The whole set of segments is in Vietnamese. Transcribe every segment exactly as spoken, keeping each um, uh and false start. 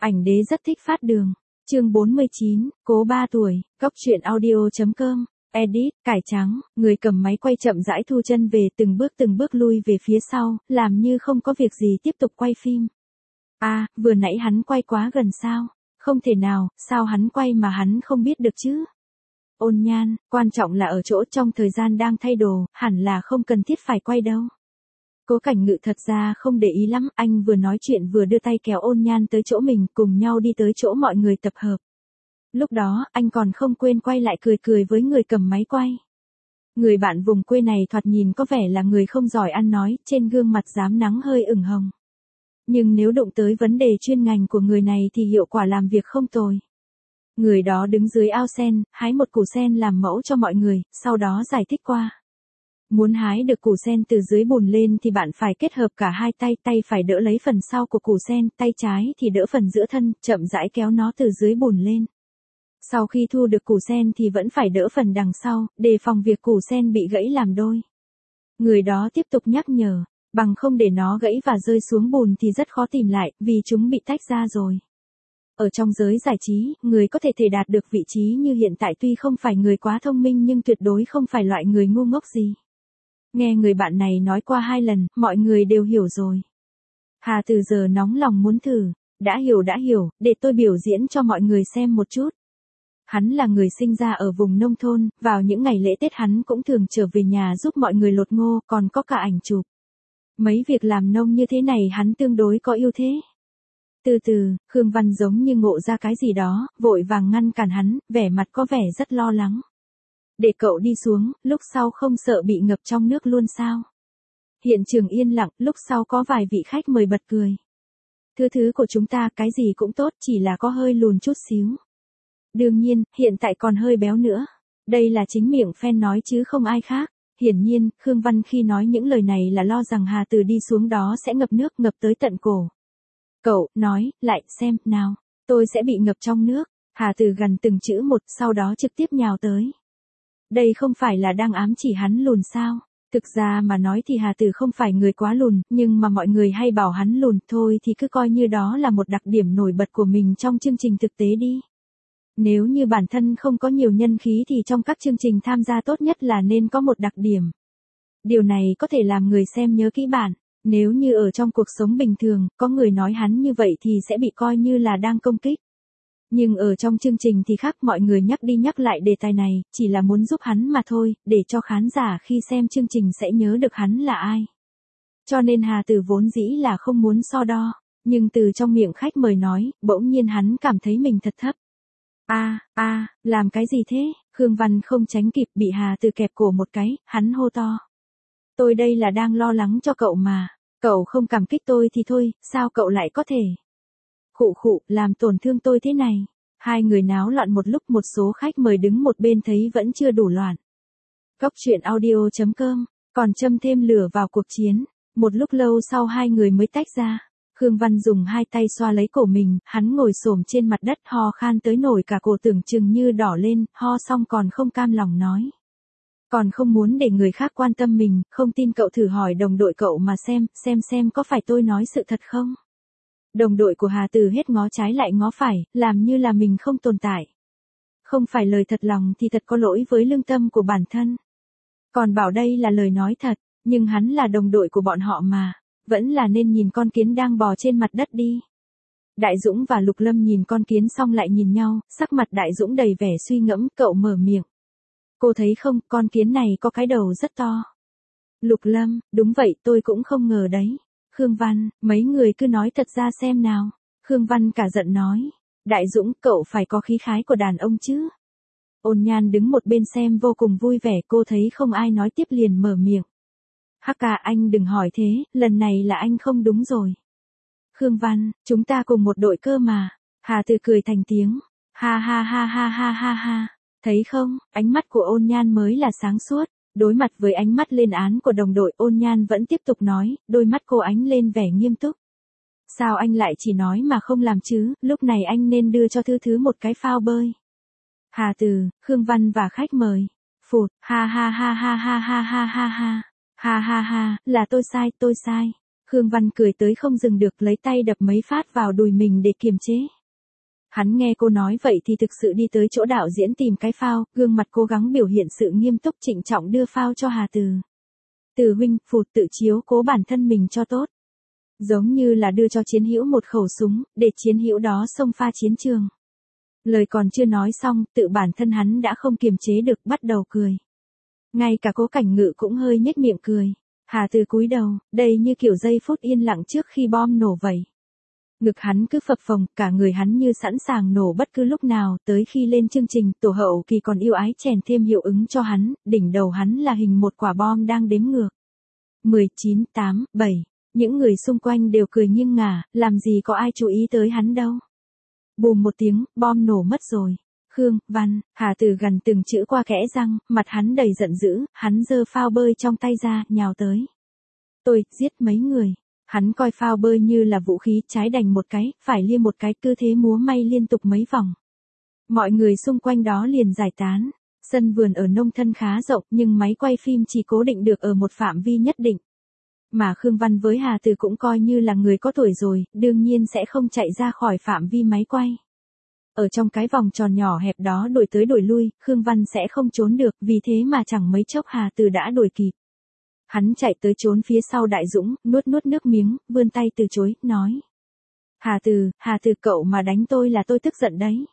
Ảnh đế rất thích phát đường. Chương bốn mươi chín, cố ba tuổi, Cóc truyện audio chấm com. Edit, cải trắng, người cầm máy quay chậm rãi thu chân về, từng bước từng bước lui về phía sau, làm như không có việc gì tiếp tục quay phim. A, à, vừa nãy hắn quay quá gần sao? Không thể nào, sao hắn quay mà hắn không biết được chứ? Ôn Nhan, quan trọng là ở chỗ trong thời gian đang thay đồ, hẳn là không cần thiết phải quay đâu. Cố Cảnh Ngự thật ra không để ý lắm, anh vừa nói chuyện vừa đưa tay kéo Ôn Nhan tới chỗ mình, cùng nhau đi tới chỗ mọi người tập hợp. Lúc đó, anh còn không quên quay lại cười cười với người cầm máy quay. Người bạn vùng quê này thoạt nhìn có vẻ là người không giỏi ăn nói, trên gương mặt rám nắng hơi ửng hồng. Nhưng nếu đụng tới vấn đề chuyên ngành của người này thì hiệu quả làm việc không tồi. Người đó đứng dưới ao sen, hái một củ sen làm mẫu cho mọi người, sau đó giải thích qua. Muốn hái được củ sen từ dưới bùn lên thì bạn phải kết hợp cả hai tay, tay phải đỡ lấy phần sau của củ sen, tay trái thì đỡ phần giữa thân, chậm rãi kéo nó từ dưới bùn lên. Sau khi thu được củ sen thì vẫn phải đỡ phần đằng sau, đề phòng việc củ sen bị gãy làm đôi. Người đó tiếp tục nhắc nhở, bằng không để nó gãy và rơi xuống bùn thì rất khó tìm lại, vì chúng bị tách ra rồi. Ở trong giới giải trí, người có thể thể đạt được vị trí như hiện tại tuy không phải người quá thông minh nhưng tuyệt đối không phải loại người ngu ngốc gì. Nghe người bạn này nói qua hai lần, mọi người đều hiểu rồi. Hà từ giờ nóng lòng muốn thử, đã hiểu đã hiểu, để tôi biểu diễn cho mọi người xem một chút. Hắn là người sinh ra ở vùng nông thôn, vào những ngày lễ Tết hắn cũng thường trở về nhà giúp mọi người lột ngô, còn có cả ảnh chụp. Mấy việc làm nông như thế này hắn tương đối có ưu thế. Từ từ, Khương Văn giống như ngộ ra cái gì đó, vội vàng ngăn cản hắn, vẻ mặt có vẻ rất lo lắng. Để cậu đi xuống, lúc sau không sợ bị ngập trong nước luôn sao? Hiện trường yên lặng, lúc sau có vài vị khách mời bật cười. Thứ thứ của chúng ta cái gì cũng tốt, chỉ là có hơi lùn chút xíu. Đương nhiên, hiện tại còn hơi béo nữa. Đây là chính miệng fan nói chứ không ai khác. Hiển nhiên, Khương Văn khi nói những lời này là lo rằng Hà Từ đi xuống đó sẽ ngập nước, ngập tới tận cổ. Cậu, nói, lại, xem, nào, tôi sẽ bị ngập trong nước. Hà Từ gần từng chữ một, sau đó trực tiếp nhào tới. Đây không phải là đang ám chỉ hắn lùn sao? Thực ra mà nói thì Hà Từ không phải người quá lùn, nhưng mà mọi người hay bảo hắn lùn, thôi thì cứ coi như đó là một đặc điểm nổi bật của mình trong chương trình thực tế đi. Nếu như bản thân không có nhiều nhân khí thì trong các chương trình tham gia tốt nhất là nên có một đặc điểm. Điều này có thể làm người xem nhớ kỹ bạn. Nếu như ở trong cuộc sống bình thường, có người nói hắn như vậy thì sẽ bị coi như là đang công kích. Nhưng ở trong chương trình thì khác, mọi người nhắc đi nhắc lại đề tài này, chỉ là muốn giúp hắn mà thôi, để cho khán giả khi xem chương trình sẽ nhớ được hắn là ai. Cho nên Hà Từ vốn dĩ là không muốn so đo, nhưng từ trong miệng khách mời nói, bỗng nhiên hắn cảm thấy mình thật thấp. A, a, làm cái gì thế? Khương Văn không tránh kịp, bị Hà Từ kẹp cổ một cái, hắn hô to. Tôi đây là đang lo lắng cho cậu mà, cậu không cảm kích tôi thì thôi, sao cậu lại có thể? Khụ khụ, làm tổn thương tôi thế này. Hai người náo loạn một lúc, một số khách mời đứng một bên thấy vẫn chưa đủ loạn. Cóc truyện audio chấm com, còn châm thêm lửa vào cuộc chiến. Một lúc lâu sau hai người mới tách ra. Khương Văn dùng hai tay xoa lấy cổ mình, hắn ngồi xổm trên mặt đất ho khan tới nổi cả cổ tưởng chừng như đỏ lên, ho xong còn không cam lòng nói. Còn không muốn để người khác quan tâm mình, không tin cậu thử hỏi đồng đội cậu mà xem, xem xem có phải tôi nói sự thật không? Đồng đội của Hà Từ hết ngó trái lại ngó phải, làm như là mình không tồn tại. Không phải lời thật lòng thì thật có lỗi với lương tâm của bản thân. Còn bảo đây là lời nói thật, nhưng hắn là đồng đội của bọn họ mà, vẫn là nên nhìn con kiến đang bò trên mặt đất đi. Đại Dũng và Lục Lâm nhìn con kiến xong lại nhìn nhau, sắc mặt Đại Dũng đầy vẻ suy ngẫm, cậu mở miệng. Cô thấy không, con kiến này có cái đầu rất to. Lục Lâm, đúng vậy, tôi cũng không ngờ đấy. Khương Văn, mấy người cứ nói thật ra xem nào. Khương Văn cả giận nói. Đại Dũng, cậu phải có khí khái của đàn ông chứ. Ôn Nhan đứng một bên xem vô cùng vui vẻ, cô thấy không ai nói tiếp liền mở miệng. Hắc ca, anh đừng hỏi thế, lần này là anh không đúng rồi. Khương Văn, chúng ta cùng một đội cơ mà. Hà Từ cười thành tiếng. Ha ha ha ha ha ha ha. Thấy không, ánh mắt của Ôn Nhan mới là sáng suốt. Đối mặt với ánh mắt lên án của đồng đội, Ôn Nhan vẫn tiếp tục nói, đôi mắt cô ánh lên vẻ nghiêm túc. Sao anh lại chỉ nói mà không làm chứ, lúc này anh nên đưa cho Thư Thứ một cái phao bơi. Hà Từ, Khương Văn và khách mời. Phụt, ha ha ha ha ha ha ha ha ha. Ha ha ha, là tôi sai, tôi sai. Khương Văn cười tới không dừng được, lấy tay đập mấy phát vào đùi mình để kiềm chế. Hắn nghe cô nói vậy thì thực sự đi tới chỗ đạo diễn tìm cái phao, gương mặt cố gắng biểu hiện sự nghiêm túc trịnh trọng đưa phao cho Hà Từ. Từ huynh, phụt, tự chiếu cố bản thân mình cho tốt. Giống như là đưa cho Chiến Hữu một khẩu súng, để Chiến Hữu đó xông pha chiến trường. Lời còn chưa nói xong, tự bản thân hắn đã không kiềm chế được, bắt đầu cười. Ngay cả Cố Cảnh Ngự cũng hơi nhếch miệng cười. Hà Từ cúi đầu, đây như kiểu giây phút yên lặng trước khi bom nổ vậy. Ngực hắn cứ phập phồng, cả người hắn như sẵn sàng nổ bất cứ lúc nào, tới khi lên chương trình, tổ hậu kỳ còn yêu ái chèn thêm hiệu ứng cho hắn, đỉnh đầu hắn là hình một quả bom đang đếm ngược. mười chín, tám, bảy, những người xung quanh đều cười nghiêng ngả, làm gì có ai chú ý tới hắn đâu. Bùm một tiếng, bom nổ mất rồi. Khương Văn, Hà Từ gần từng chữ qua kẽ răng, mặt hắn đầy giận dữ, hắn giơ phao bơi trong tay ra, nhào tới. Tôi, giết mấy người. Hắn coi phao bơi như là vũ khí, trái đành một cái, phải lia một cái, cứ thế múa may liên tục mấy vòng. Mọi người xung quanh đó liền giải tán. Sân vườn ở nông thôn khá rộng, nhưng máy quay phim chỉ cố định được ở một phạm vi nhất định. Mà Khương Văn với Hà Từ cũng coi như là người có tuổi rồi, đương nhiên sẽ không chạy ra khỏi phạm vi máy quay. Ở trong cái vòng tròn nhỏ hẹp đó đổi tới đổi lui, Khương Văn sẽ không trốn được, vì thế mà chẳng mấy chốc Hà Từ đã đuổi kịp. Hắn chạy tới trốn phía sau Đại Dũng, nuốt nuốt nước miếng, vươn tay từ chối, nói. Hà Từ, Hà Từ cậu mà đánh tôi là tôi tức giận đấy.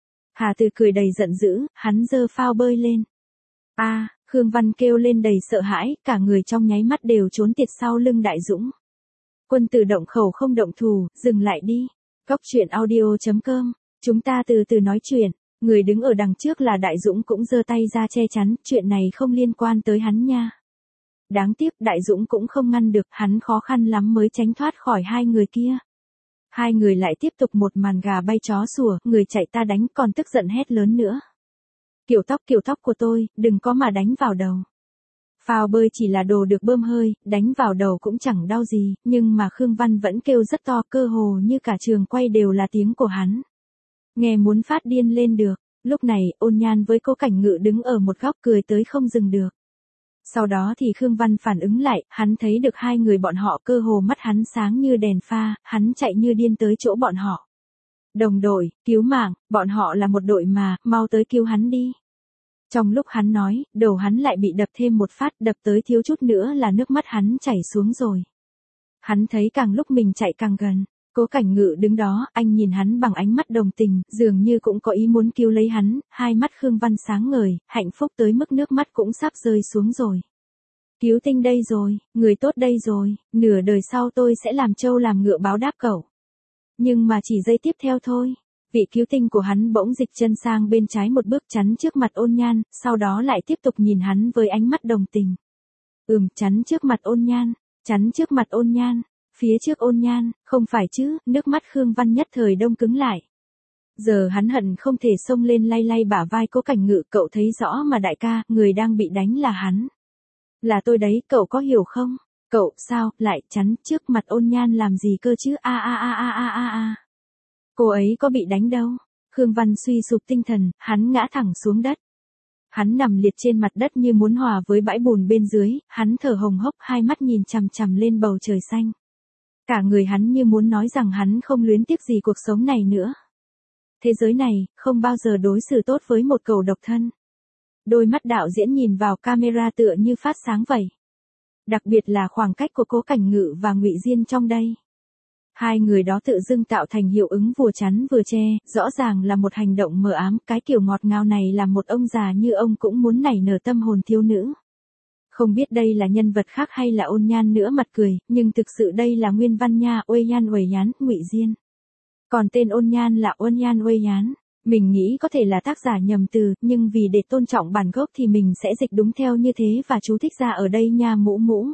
Hà Từ cười đầy giận dữ, hắn giơ phao bơi lên. A, à, Khương Văn kêu lên đầy sợ hãi, cả người trong nháy mắt đều trốn tiệt sau lưng Đại Dũng. Quân tử động khẩu không động thù, dừng lại đi. Góc truyện audio chấm com, chúng ta từ từ nói chuyện. Người đứng ở đằng trước là Đại Dũng cũng giơ tay ra che chắn, chuyện này không liên quan tới hắn nha. Đáng tiếc Đại Dũng cũng không ngăn được, hắn khó khăn lắm mới tránh thoát khỏi hai người kia. Hai người lại tiếp tục một màn gà bay chó sủa, người chạy ta đánh, còn tức giận hét lớn nữa. Kiểu tóc kiểu tóc của tôi, đừng có mà đánh vào đầu. Phao bơi chỉ là đồ được bơm hơi, đánh vào đầu cũng chẳng đau gì, nhưng mà Khương Văn vẫn kêu rất to, cơ hồ như cả trường quay đều là tiếng của hắn. Nghe muốn phát điên lên được, lúc này Ôn Nhan với Cố Cảnh Ngự đứng ở một góc cười tới không dừng được. Sau đó thì Khương Văn phản ứng lại, hắn thấy được hai người bọn họ, cơ hồ mắt hắn sáng như đèn pha, hắn chạy như điên tới chỗ bọn họ. Đồng đội, cứu mạng, bọn họ là một đội mà, mau tới cứu hắn đi. Trong lúc hắn nói, đầu hắn lại bị đập thêm một phát, đập tới thiếu chút nữa là nước mắt hắn chảy xuống rồi. Hắn thấy càng lúc mình chạy càng gần. Cố Cảnh Ngự đứng đó, anh nhìn hắn bằng ánh mắt đồng tình, dường như cũng có ý muốn cứu lấy hắn, hai mắt Khương Văn sáng ngời, hạnh phúc tới mức nước mắt cũng sắp rơi xuống rồi. Cứu tinh đây rồi, người tốt đây rồi, nửa đời sau tôi sẽ làm trâu làm ngựa báo đáp cậu. Nhưng mà chỉ giây tiếp theo thôi, vị cứu tinh của hắn bỗng dịch chân sang bên trái một bước chắn trước mặt Ôn Nhan, sau đó lại tiếp tục nhìn hắn với ánh mắt đồng tình. Ừm, chắn trước mặt Ôn Nhan, chắn trước mặt Ôn Nhan. Phía trước Ôn Nhan, không phải chứ, nước mắt Khương Văn nhất thời đông cứng lại. Giờ hắn hận không thể xông lên lay lay bả vai Cố Cảnh Ngự, cậu thấy rõ mà đại ca, người đang bị đánh là hắn. Là tôi đấy, cậu có hiểu không? Cậu, sao, lại chắn trước mặt Ôn Nhan làm gì cơ chứ, a a a a a a a. Cô ấy có bị đánh đâu. Khương Văn suy sụp tinh thần, hắn ngã thẳng xuống đất. Hắn nằm liệt trên mặt đất như muốn hòa với bãi bùn bên dưới, hắn thở hồng hốc, hai mắt nhìn chằm chằm lên bầu trời xanh. Cả người hắn như muốn nói rằng hắn không luyến tiếc gì cuộc sống này nữa. Thế giới này, không bao giờ đối xử tốt với một cậu độc thân. Đôi mắt đạo diễn nhìn vào camera tựa như phát sáng vậy. Đặc biệt là khoảng cách của Cố Cảnh Ngự và Ngụy Diên trong đây. Hai người đó tự dưng tạo thành hiệu ứng vừa chắn vừa che, rõ ràng là một hành động mờ ám, cái kiểu ngọt ngào này làm một ông già như ông cũng muốn nảy nở tâm hồn thiếu nữ. Không biết đây là nhân vật khác hay là Ôn Nhan nữa mặt cười, nhưng thực sự đây là nguyên văn nha, Uây Nhan Uây Nhán, Ngụy Diên. Còn tên Ôn Nhan là Ôn Nhan Uây Nhán. Mình nghĩ có thể là tác giả nhầm từ, nhưng vì để tôn trọng bản gốc thì mình sẽ dịch đúng theo như thế và chú thích ra ở đây nha mũ mũ.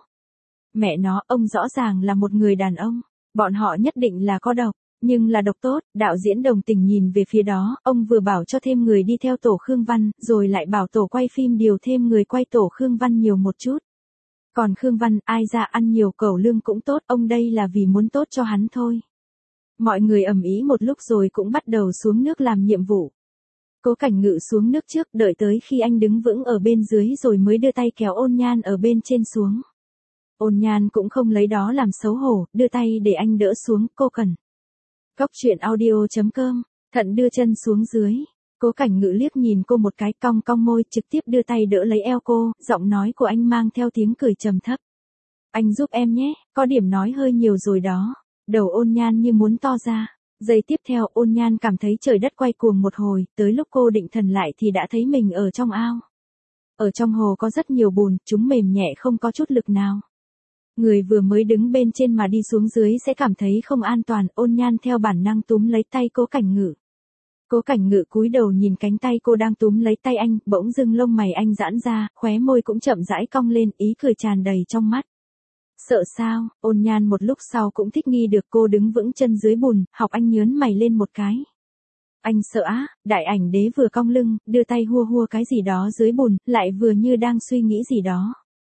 Mẹ nó, ông rõ ràng là một người đàn ông. Bọn họ nhất định là có độc, nhưng là độc tốt. Đạo diễn đồng tình nhìn về phía đó, ông vừa bảo cho thêm người đi theo tổ Khương Văn, rồi lại bảo tổ quay phim điều thêm người quay tổ Khương Văn nhiều một chút. Còn Khương Văn, ai ra ăn nhiều cẩu lương cũng tốt, ông đây là vì muốn tốt cho hắn thôi. Mọi người ầm ĩ một lúc rồi cũng bắt đầu xuống nước làm nhiệm vụ. Cố Cảnh Ngự xuống nước trước, đợi tới khi anh đứng vững ở bên dưới rồi mới đưa tay kéo Ôn Nhan ở bên trên xuống. Ôn Nhan cũng không lấy đó làm xấu hổ, đưa tay để anh đỡ xuống, cô cần. Cóc truyện audio chấm com, Thận đưa chân xuống dưới. Cố Cảnh Ngự liếc nhìn cô một cái, cong cong môi, trực tiếp đưa tay đỡ lấy eo cô, giọng nói của anh mang theo tiếng cười trầm thấp. Anh giúp em nhé, có điểm nói hơi nhiều rồi đó. Đầu Ôn Nhan như muốn to ra. Giây tiếp theo Ôn Nhan cảm thấy trời đất quay cuồng một hồi, tới lúc cô định thần lại thì đã thấy mình ở trong ao. Ở trong hồ có rất nhiều bùn, chúng mềm nhẹ không có chút lực nào. Người vừa mới đứng bên trên mà đi xuống dưới sẽ cảm thấy không an toàn. Ôn Nhan theo bản năng túm lấy tay Cố Cảnh Ngự. Cố Cảnh Ngự cúi đầu nhìn cánh tay cô đang túm lấy tay anh, bỗng dưng lông mày anh giãn ra, khóe môi cũng chậm rãi cong lên, ý cười tràn đầy trong mắt. Sợ sao? Ôn Nhan một lúc sau cũng thích nghi được, cô đứng vững chân dưới bùn, học anh nhớn mày lên một cái. Anh sợ á? Đại ảnh đế vừa cong lưng, đưa tay hua hua cái gì đó dưới bùn, lại vừa như đang suy nghĩ gì đó.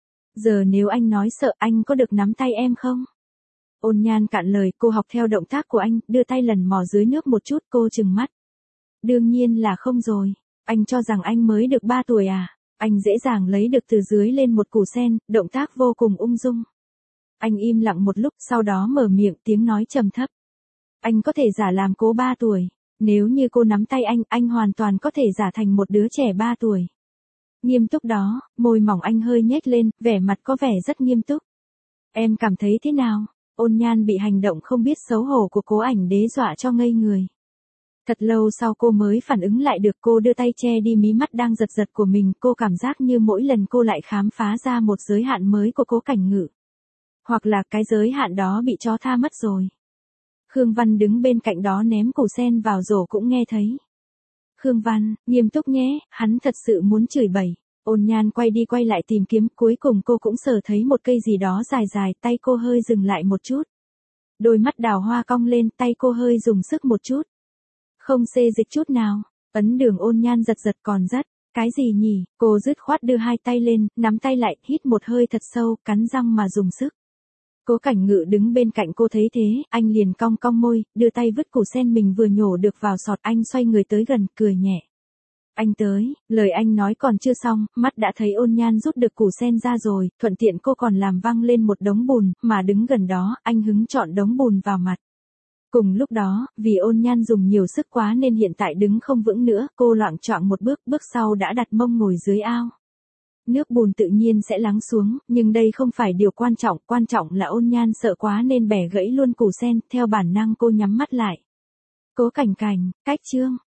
Giờ nếu anh nói sợ, anh có được nắm tay em không? Ôn Nhan cạn lời, cô học theo động tác của anh, đưa tay lần mò dưới nước một chút, cô trừng mắt. Đương nhiên là không rồi. Anh cho rằng anh mới được ba tuổi à? Anh dễ dàng lấy được từ dưới lên một củ sen, động tác vô cùng ung dung. Anh im lặng một lúc, sau đó mở miệng, tiếng nói trầm thấp. Anh có thể giả làm cô ba tuổi. Nếu như cô nắm tay anh, anh hoàn toàn có thể giả thành một đứa trẻ ba tuổi. Nghiêm túc đó, môi mỏng anh hơi nhếch lên, vẻ mặt có vẻ rất nghiêm túc. Em cảm thấy thế nào? Ôn Nhan bị hành động không biết xấu hổ của Cố Ảnh Đế dọa cho ngây người. Thật lâu sau cô mới phản ứng lại được, cô đưa tay che đi mí mắt đang giật giật của mình, cô cảm giác như mỗi lần cô lại khám phá ra một giới hạn mới của Cố Cảnh Ngự. Hoặc là cái giới hạn đó bị chó tha mất rồi. Khương Văn đứng bên cạnh đó ném củ sen vào rổ cũng nghe thấy. Khương Văn, nghiêm túc nhé, hắn thật sự muốn chửi bậy. Ôn Nhan quay đi quay lại tìm kiếm, cuối cùng cô cũng sờ thấy một cây gì đó dài dài, tay cô hơi dừng lại một chút. Đôi mắt đào hoa cong lên, tay cô hơi dùng sức một chút. Không xê dịch chút nào, ấn đường Ôn Nhan giật giật còn rất. Cái gì nhỉ? Cô dứt khoát đưa hai tay lên, nắm tay lại, hít một hơi thật sâu, cắn răng mà dùng sức. Cố Cảnh Ngự đứng bên cạnh cô thấy thế, anh liền cong cong môi, đưa tay vứt củ sen mình vừa nhổ được vào sọt, anh xoay người tới gần, cười nhẹ. Anh tới, lời anh nói còn chưa xong, mắt đã thấy Ôn Nhan rút được củ sen ra rồi, thuận tiện cô còn làm văng lên một đống bùn, mà đứng gần đó, anh hứng chọn đống bùn vào mặt. Cùng lúc đó, vì Ôn Nhan dùng nhiều sức quá nên hiện tại đứng không vững nữa, cô loạng choạng một bước, bước sau đã đặt mông ngồi dưới ao. Nước bùn tự nhiên sẽ lắng xuống, nhưng đây không phải điều quan trọng, quan trọng là Ôn Nhan sợ quá nên bẻ gãy luôn củ sen, theo bản năng cô nhắm mắt lại. Cố Cảnh Cảnh, cách chương.